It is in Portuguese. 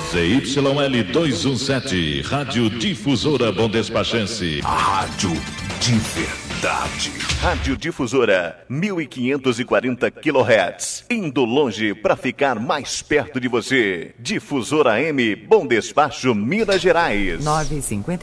ZYL 217, Rádio Difusora Bom Despachense. A rádio de verdade. Rádio Difusora, 1540 kHz. Indo longe para ficar mais perto de você. Difusora M, Bom Despacho, Minas Gerais. 9h50.